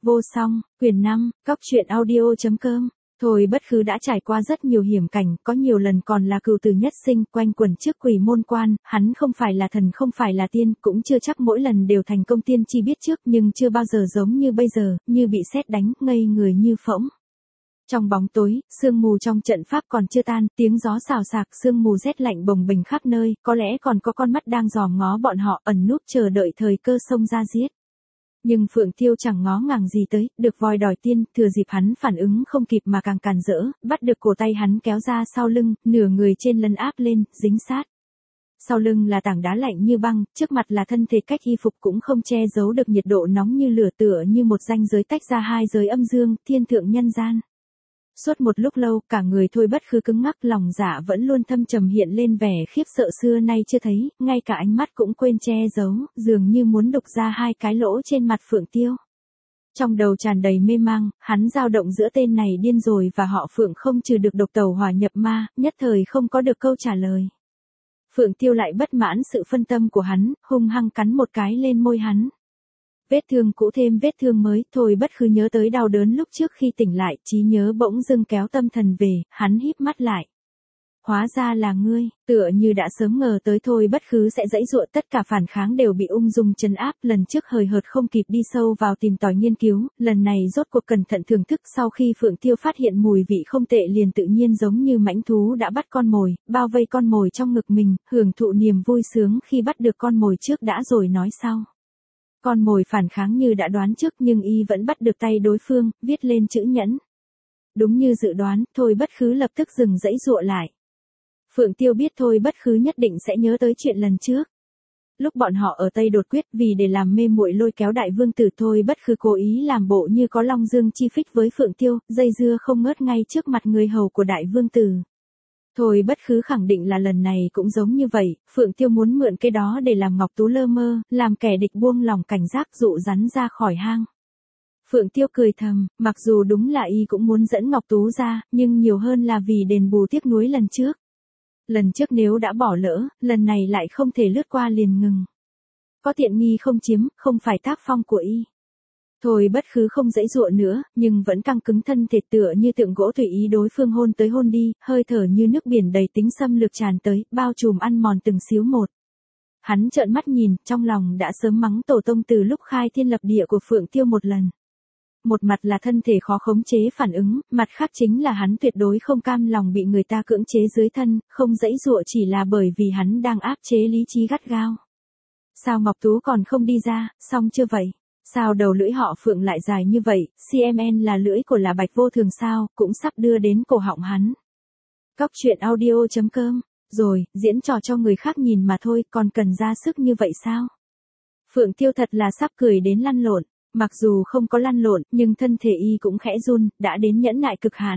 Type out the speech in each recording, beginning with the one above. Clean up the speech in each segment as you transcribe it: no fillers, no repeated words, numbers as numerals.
Vô song, quyển 5, Cóc truyện audio.com. Thôi Bất Khứ đã trải qua rất nhiều hiểm cảnh, có nhiều lần còn là cừu tử nhất sinh, quanh quẩn trước quỷ môn quan, hắn không phải là thần không phải là tiên, cũng chưa chắc mỗi lần đều thành công tiên tri biết trước, nhưng chưa bao giờ giống như bây giờ, như bị sét đánh, ngây người như phỗng. Trong bóng tối, sương mù trong trận pháp còn chưa tan, tiếng gió xào xạc, sương mù rét lạnh bồng bềnh khắp nơi, có lẽ còn có con mắt đang dòm ngó bọn họ, ẩn núp chờ đợi thời cơ xông ra giết. Nhưng Phượng Tiêu chẳng ngó ngàng gì tới, được voi đòi tiên, thừa dịp hắn phản ứng không kịp mà càng càn rỡ, bắt được cổ tay hắn kéo ra sau lưng, nửa người trên lấn áp lên, dính sát. Sau lưng là tảng đá lạnh như băng, trước mặt là thân thể cách y phục cũng không che giấu được nhiệt độ nóng như lửa, tựa như một ranh giới tách ra hai giới âm dương, thiên thượng nhân gian. Suốt một lúc lâu, cả người Thôi Bất Khứ cứng ngắc, lòng dạ vẫn luôn thâm trầm hiện lên vẻ khiếp sợ xưa nay chưa thấy, ngay cả ánh mắt cũng quên che giấu, dường như muốn đục ra hai cái lỗ trên mặt Phượng Tiêu. Trong đầu tràn đầy mê mang, hắn dao động giữa tên này điên rồi và họ Phượng không trừ được độc tẩu hỏa nhập ma, nhất thời không có được câu trả lời. Phượng Tiêu lại bất mãn sự phân tâm của hắn, hung hăng cắn một cái lên môi hắn. Vết thương cũ thêm vết thương mới, Thôi Bất Khứ nhớ tới đau đớn lúc trước khi tỉnh lại, trí nhớ bỗng dưng kéo tâm thần về, hắn híp mắt lại. Hóa ra là ngươi, tựa như đã sớm ngờ tới Thôi Bất Khứ sẽ giãy giụa, tất cả phản kháng đều bị ung dung trấn áp, lần trước hời hợt không kịp đi sâu vào tìm tòi nghiên cứu, lần này rốt cuộc cẩn thận thưởng thức, sau khi Phượng Tiêu phát hiện mùi vị không tệ liền tự nhiên giống như mãnh thú đã bắt con mồi, bao vây con mồi trong ngực mình, hưởng thụ niềm vui sướng khi bắt được con mồi trước đã rồi nói sau. Con mồi phản kháng như đã đoán trước nhưng y vẫn bắt được tay đối phương, viết lên chữ nhẫn. Đúng như dự đoán, Thôi Bất Khứ lập tức dừng giãy giụa lại. Phượng Tiêu biết Thôi Bất Khứ nhất định sẽ nhớ tới chuyện lần trước. Lúc bọn họ ở Tây Đột Quyết, vì để làm mê muội lôi kéo đại vương tử, Thôi Bất Khứ cố ý làm bộ như có long dương chi phích với Phượng Tiêu, dây dưa không ngớt ngay trước mặt người hầu của đại vương tử. Thôi Bất Khứ khẳng định là lần này cũng giống như vậy, Phượng Tiêu muốn mượn cái đó để làm Ngọc Tú lơ mơ, làm kẻ địch buông lòng cảnh giác dụ rắn ra khỏi hang. Phượng Tiêu cười thầm, mặc dù đúng là y cũng muốn dẫn Ngọc Tú ra, nhưng nhiều hơn là vì đền bù tiếc nuối lần trước. Lần trước nếu đã bỏ lỡ, lần này lại không thể lướt qua liền ngừng. Có tiện nghi không chiếm, không phải tác phong của y. Thôi Bất Khứ không giãy giụa nữa, nhưng vẫn căng cứng thân thể tựa như tượng gỗ tùy ý đối phương hôn tới hôn đi, hơi thở như nước biển đầy tính xâm lược tràn tới, bao trùm ăn mòn từng xíu một. Hắn trợn mắt nhìn, trong lòng đã sớm mắng tổ tông từ lúc khai thiên lập địa của Phượng Tiêu một lần. Một mặt là thân thể khó khống chế phản ứng, mặt khác chính là hắn tuyệt đối không cam lòng bị người ta cưỡng chế dưới thân, không giãy giụa chỉ là bởi vì hắn đang áp chế lý trí gắt gao. Sao Ngọc Tú còn không đi ra, xong chưa vậy? Sao đầu lưỡi họ Phượng lại dài như vậy, CMN là lưỡi của là Bạch Vô Thường sao, cũng sắp đưa đến cổ họng hắn. Cóc truyện audio.com, rồi, diễn trò cho người khác nhìn mà thôi, còn cần ra sức như vậy sao? Phượng Tiêu thật là sắp cười đến lăn lộn, mặc dù không có lăn lộn, nhưng thân thể y cũng khẽ run, đã đến nhẫn nại cực hạn.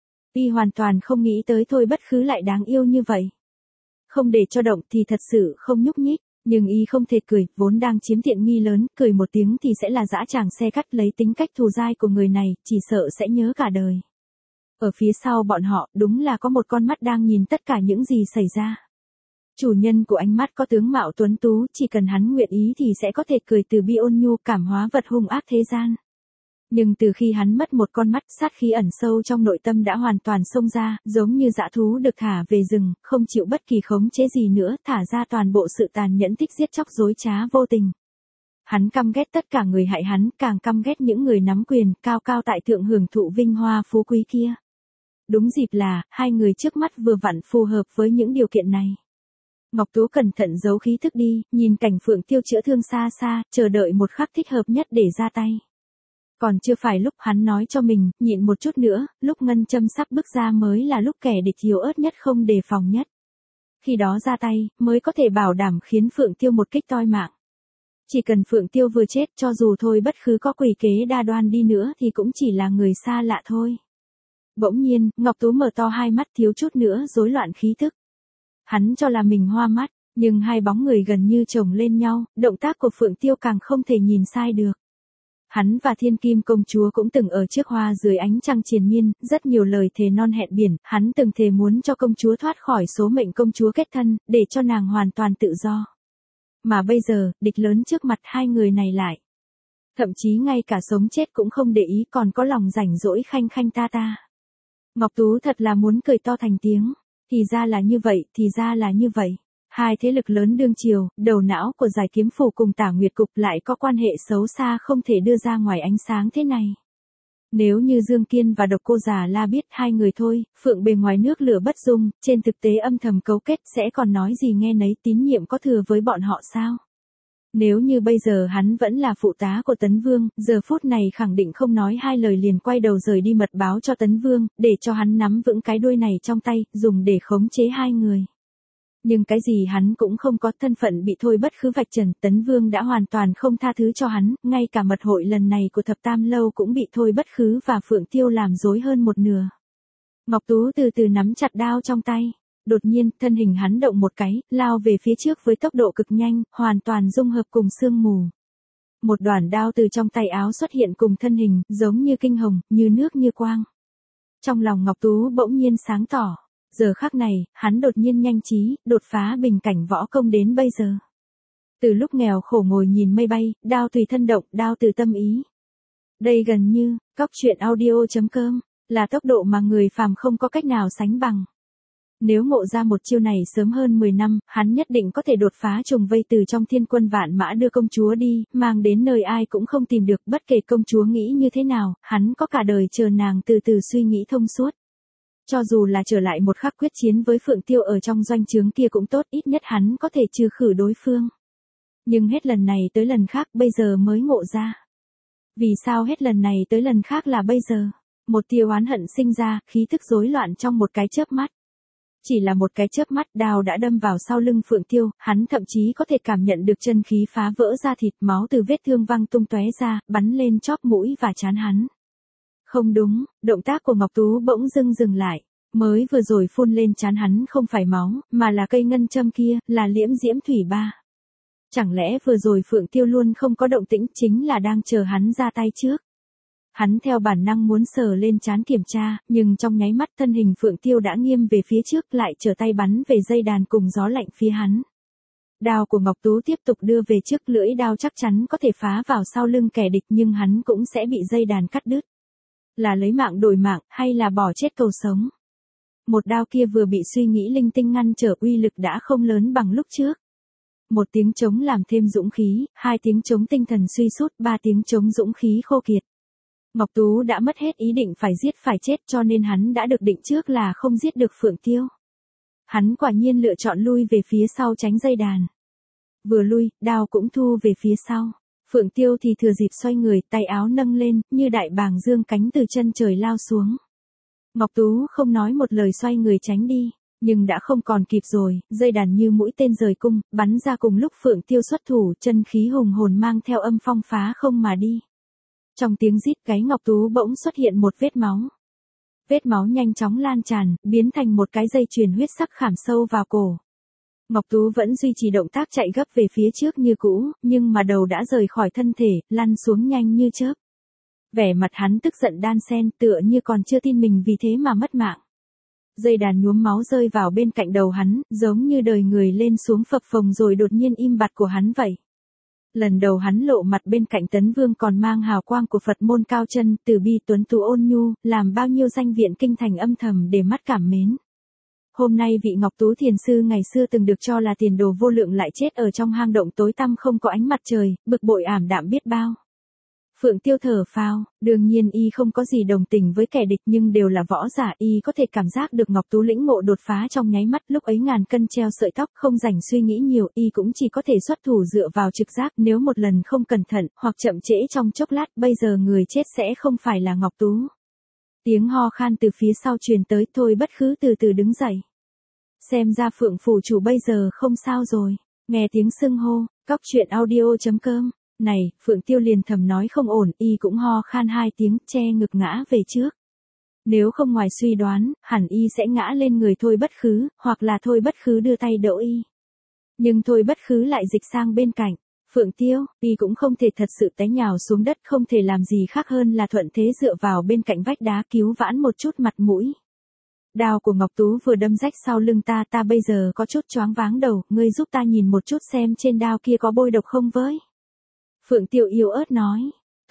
Y hoàn toàn không nghĩ tới Thôi Bất Khứ lại đáng yêu như vậy. Không để cho động thì thật sự không nhúc nhích. Nhưng y không thể cười, vốn đang chiếm tiện nghi lớn, cười một tiếng thì sẽ là dã tràng xe cắt, lấy tính cách thù dai của người này, chỉ sợ sẽ nhớ cả đời. Ở phía sau bọn họ, đúng là có một con mắt đang nhìn tất cả những gì xảy ra. Chủ nhân của ánh mắt có tướng mạo tuấn tú, chỉ cần hắn nguyện ý thì sẽ có thể cười từ bi ôn nhu, cảm hóa vật hung ác thế gian. Nhưng từ khi hắn mất một con mắt, sát khí ẩn sâu trong nội tâm đã hoàn toàn xông ra, giống như dã thú được thả về rừng, không chịu bất kỳ khống chế gì nữa, thả ra toàn bộ sự tàn nhẫn, thích giết chóc dối trá vô tình. Hắn căm ghét tất cả người hại hắn, càng căm ghét những người nắm quyền, cao cao tại thượng hưởng thụ vinh hoa phú quý kia. Đúng dịp là, hai người trước mắt vừa vặn phù hợp với những điều kiện này. Ngọc Tú cẩn thận giấu khí thức đi, nhìn cảnh Phượng Tiêu chữa thương xa xa, chờ đợi một khắc thích hợp nhất để ra tay. Còn chưa phải lúc hắn nói cho mình, nhịn một chút nữa, lúc ngân châm sắp bước ra mới là lúc kẻ địch yếu ớt nhất không đề phòng nhất. Khi đó ra tay, mới có thể bảo đảm khiến Phượng Tiêu một kích toi mạng. Chỉ cần Phượng Tiêu vừa chết, cho dù Thôi Bất Khứ có quỷ kế đa đoan đi nữa thì cũng chỉ là người xa lạ thôi. Bỗng nhiên, Ngọc Tú mở to hai mắt, thiếu chút nữa rối loạn khí thức. Hắn cho là mình hoa mắt, nhưng hai bóng người gần như chồng lên nhau, động tác của Phượng Tiêu càng không thể nhìn sai được. Hắn và Thiên Kim công chúa cũng từng ở trước hoa dưới ánh trăng triền miên, rất nhiều lời thề non hẹn biển, hắn từng thề muốn cho công chúa thoát khỏi số mệnh công chúa kết thân, để cho nàng hoàn toàn tự do. Mà bây giờ, địch lớn trước mặt hai người này lại. Thậm chí ngay cả sống chết cũng không để ý, còn có lòng rảnh rỗi khanh khanh ta ta. Ngọc Tú thật là muốn cười to thành tiếng. Thì ra là như vậy, thì ra là như vậy. Hai thế lực lớn đương triều, đầu não của Giải Kiếm Phủ cùng Tả Nguyệt Cục lại có quan hệ xấu xa không thể đưa ra ngoài ánh sáng thế này. Nếu như Dương Kiên và Độc Cô Già La biết hai người thôi, phượng bề ngoài nước lửa bất dung, trên thực tế âm thầm cấu kết, sẽ còn nói gì nghe nấy, tín nhiệm có thừa với bọn họ sao? Nếu như bây giờ hắn vẫn là phụ tá của Tấn Vương, giờ phút này khẳng định không nói hai lời liền quay đầu rời đi mật báo cho Tấn Vương, để cho hắn nắm vững cái đuôi này trong tay, dùng để khống chế hai người. Nhưng cái gì hắn cũng không có, thân phận bị Thôi Bất Khứ vạch trần, Tấn Vương đã hoàn toàn không tha thứ cho hắn, ngay cả mật hội lần này của Thập Tam Lâu cũng bị Thôi Bất Khứ và Phượng Tiêu làm rối hơn một nửa. Ngọc Tú từ từ nắm chặt đao trong tay. Đột nhiên, thân hình hắn động một cái, lao về phía trước với tốc độ cực nhanh, hoàn toàn dung hợp cùng sương mù. Một đoạn đao từ trong tay áo xuất hiện cùng thân hình, giống như kinh hồng, như nước như quang. Trong lòng Ngọc Tú bỗng nhiên sáng tỏ. Giờ khắc này, hắn đột nhiên nhanh trí, đột phá bình cảnh võ công đến bây giờ. Từ lúc nghèo khổ ngồi nhìn mây bay, đao tùy thân động, đao từ tâm ý. Đây gần như, coctruyện.audio.com, là tốc độ mà người phàm không có cách nào sánh bằng. Nếu ngộ ra một chiêu này sớm hơn 10 năm, hắn nhất định có thể đột phá trùng vây từ trong thiên quân vạn mã đưa công chúa đi, mang đến nơi ai cũng không tìm được, bất kể công chúa nghĩ như thế nào, hắn có cả đời chờ nàng từ từ suy nghĩ thông suốt. Cho dù là trở lại một khắc quyết chiến với Phượng Tiêu ở trong doanh trướng kia cũng tốt, ít nhất hắn có thể trừ khử đối phương. Nhưng hết lần này tới lần khác bây giờ mới ngộ ra. Vì sao hết lần này tới lần khác là bây giờ? Một tia oán hận sinh ra, khí thức rối loạn trong một cái chớp mắt. Chỉ là một cái chớp mắt, đao đã đâm vào sau lưng Phượng Tiêu, hắn thậm chí có thể cảm nhận được chân khí phá vỡ ra thịt, máu từ vết thương văng tung tóe ra, bắn lên chóp mũi và trán hắn. Không đúng, động tác của Ngọc Tú bỗng dưng dừng lại. Mới vừa rồi phun lên trán hắn không phải máu, mà là cây ngân châm kia, là liễm diễm thủy ba. Chẳng lẽ vừa rồi Phượng Tiêu luôn không có động tĩnh, chính là đang chờ hắn ra tay trước. Hắn theo bản năng muốn sờ lên trán kiểm tra, nhưng trong nháy mắt thân hình Phượng Tiêu đã nghiêng về phía trước, lại trở tay bắn về dây đàn cùng gió lạnh phía hắn. Đao của Ngọc Tú tiếp tục đưa về trước, lưỡi đao chắc chắn có thể phá vào sau lưng kẻ địch, nhưng hắn cũng sẽ bị dây đàn cắt đứt. Là lấy mạng đổi mạng, hay là bỏ chết cầu sống? Một đao kia vừa bị suy nghĩ linh tinh ngăn trở, uy lực đã không lớn bằng lúc trước. Một tiếng trống làm thêm dũng khí, hai tiếng trống tinh thần suy sút, ba tiếng trống dũng khí khô kiệt. Ngọc Tú đã mất hết ý định phải giết phải chết, cho nên hắn đã được định trước là không giết được Phượng Tiêu. Hắn quả nhiên lựa chọn lui về phía sau tránh dây đàn. Vừa lui, đao cũng thu về phía sau. Phượng Tiêu thì thừa dịp xoay người, tay áo nâng lên, như đại bàng dương cánh từ chân trời lao xuống. Ngọc Tú không nói một lời xoay người tránh đi, nhưng đã không còn kịp rồi, dây đàn như mũi tên rời cung, bắn ra cùng lúc Phượng Tiêu xuất thủ, chân khí hùng hồn mang theo âm phong phá không mà đi. Trong tiếng rít, gáy Ngọc Tú bỗng xuất hiện một vết máu. Vết máu nhanh chóng lan tràn, biến thành một cái dây chuyền huyết sắc khảm sâu vào cổ. Ngọc Tú vẫn duy trì động tác chạy gấp về phía trước như cũ, nhưng mà đầu đã rời khỏi thân thể, lăn xuống nhanh như chớp. Vẻ mặt hắn tức giận đan xen, tựa như còn chưa tin mình vì thế mà mất mạng. Dây đàn nhuốm máu rơi vào bên cạnh đầu hắn, giống như đời người lên xuống phập phồng rồi đột nhiên im bặt của hắn vậy. Lần đầu hắn lộ mặt bên cạnh Tấn Vương còn mang hào quang của Phật môn cao chân, từ bi tuấn tú ôn nhu, làm bao nhiêu danh viện kinh thành âm thầm để mắt cảm mến. Hôm nay vị Ngọc Tú thiền sư ngày xưa từng được cho là tiền đồ vô lượng lại chết ở trong hang động tối tăm không có ánh mặt trời, bực bội ảm đạm biết bao. Phượng Tiêu thở phào, đương nhiên y không có gì đồng tình với kẻ địch, nhưng đều là võ giả, y có thể cảm giác được Ngọc Tú lĩnh ngộ đột phá trong nháy mắt, lúc ấy ngàn cân treo sợi tóc, không rảnh suy nghĩ nhiều, y cũng chỉ có thể xuất thủ dựa vào trực giác, nếu một lần không cẩn thận, hoặc chậm trễ trong chốc lát, bây giờ người chết sẽ không phải là Ngọc Tú. Tiếng ho khan từ phía sau truyền tới, Thôi Bất Khứ từ từ đứng dậy. Xem ra Phượng phủ chủ bây giờ không sao rồi. Nghe tiếng xưng hô, coctruyện.audio.com. Này, Phượng Tiêu liền thầm nói không ổn, y cũng ho khan hai tiếng, che ngực ngã về trước. Nếu không ngoài suy đoán, hẳn y sẽ ngã lên người Thôi Bất Khứ, hoặc là Thôi Bất Khứ đưa tay đỡ y. Nhưng Thôi Bất Khứ lại dịch sang bên cạnh. Phượng Tiêu, y cũng không thể thật sự té nhào xuống đất, không thể làm gì khác hơn là thuận thế dựa vào bên cạnh vách đá cứu vãn một chút mặt mũi. Đao của Ngọc Tú vừa đâm rách sau lưng ta bây giờ có chút choáng váng đầu, ngươi giúp ta nhìn một chút xem trên đao kia có bôi độc không với. Phượng Tiêu yếu ớt nói,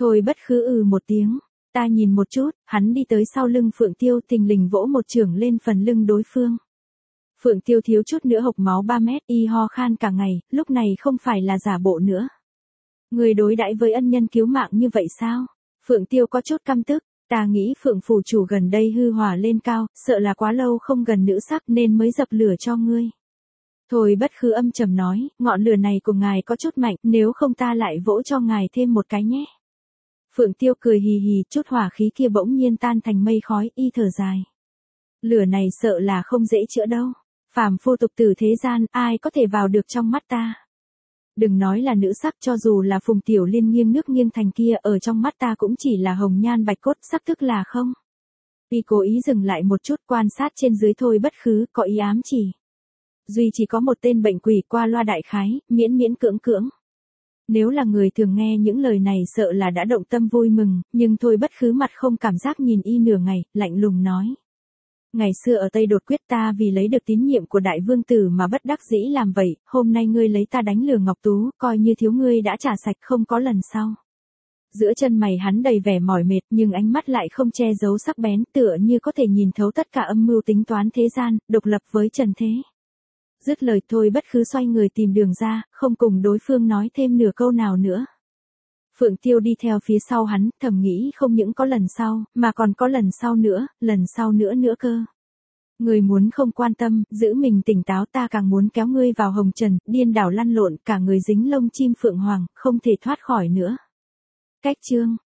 Thôi Bất Khứ một tiếng. Ta nhìn một chút, hắn đi tới sau lưng Phượng Tiêu thình lình vỗ một chưởng lên phần lưng đối phương. Phượng Tiêu thiếu chút nữa hộc máu 3 mét, y ho khan cả ngày, lúc này không phải là giả bộ nữa. Người đối đãi với ân nhân cứu mạng như vậy sao? Phượng Tiêu có chút căm tức, ta nghĩ Phượng phủ chủ gần đây hư hỏa lên cao, sợ là quá lâu không gần nữ sắc nên mới dập lửa cho ngươi. Thôi Bất Khứ âm trầm nói, ngọn lửa này của ngài có chút mạnh, nếu không ta lại vỗ cho ngài thêm một cái nhé. Phượng Tiêu cười hì hì, chút hỏa khí kia bỗng nhiên tan thành mây khói, y thở dài. Lửa này sợ là không dễ chữa đâu. Phàm phu tục tử thế gian, ai có thể vào được trong mắt ta. Đừng nói là nữ sắc, cho dù là Phùng Tiểu Liên nghiêng nước nghiêng thành kia, ở trong mắt ta cũng chỉ là hồng nhan bạch cốt, sắc thức là không. Y cố ý dừng lại một chút, quan sát trên dưới Thôi Bất Khứ, có ý ám chỉ. Duy chỉ có một tên bệnh quỷ, qua loa đại khái, miễn miễn cưỡng cưỡng. Nếu là người thường nghe những lời này sợ là đã động tâm vui mừng, nhưng Thôi Bất Khứ mặt không cảm giác nhìn y nửa ngày, lạnh lùng nói. Ngày xưa ở Tây Đột Quyết ta vì lấy được tín nhiệm của đại vương tử mà bất đắc dĩ làm vậy, hôm nay ngươi lấy ta đánh lừa Ngọc Tú, coi như thiếu ngươi đã trả sạch không có lần sau. Giữa chân mày hắn đầy vẻ mỏi mệt nhưng ánh mắt lại không che giấu sắc bén, tựa như có thể nhìn thấu tất cả âm mưu tính toán thế gian, độc lập với trần thế. Dứt lời Thôi Bất Khứ xoay người tìm đường ra, không cùng đối phương nói thêm nửa câu nào nữa. Phượng Tiêu đi theo phía sau hắn, thầm nghĩ không những có lần sau, mà còn có lần sau nữa nữa cơ. Người muốn không quan tâm, giữ mình tỉnh táo, ta càng muốn kéo ngươi vào hồng trần, điên đảo lăn lộn, cả người dính lông chim phượng hoàng, không thể thoát khỏi nữa. Cách chương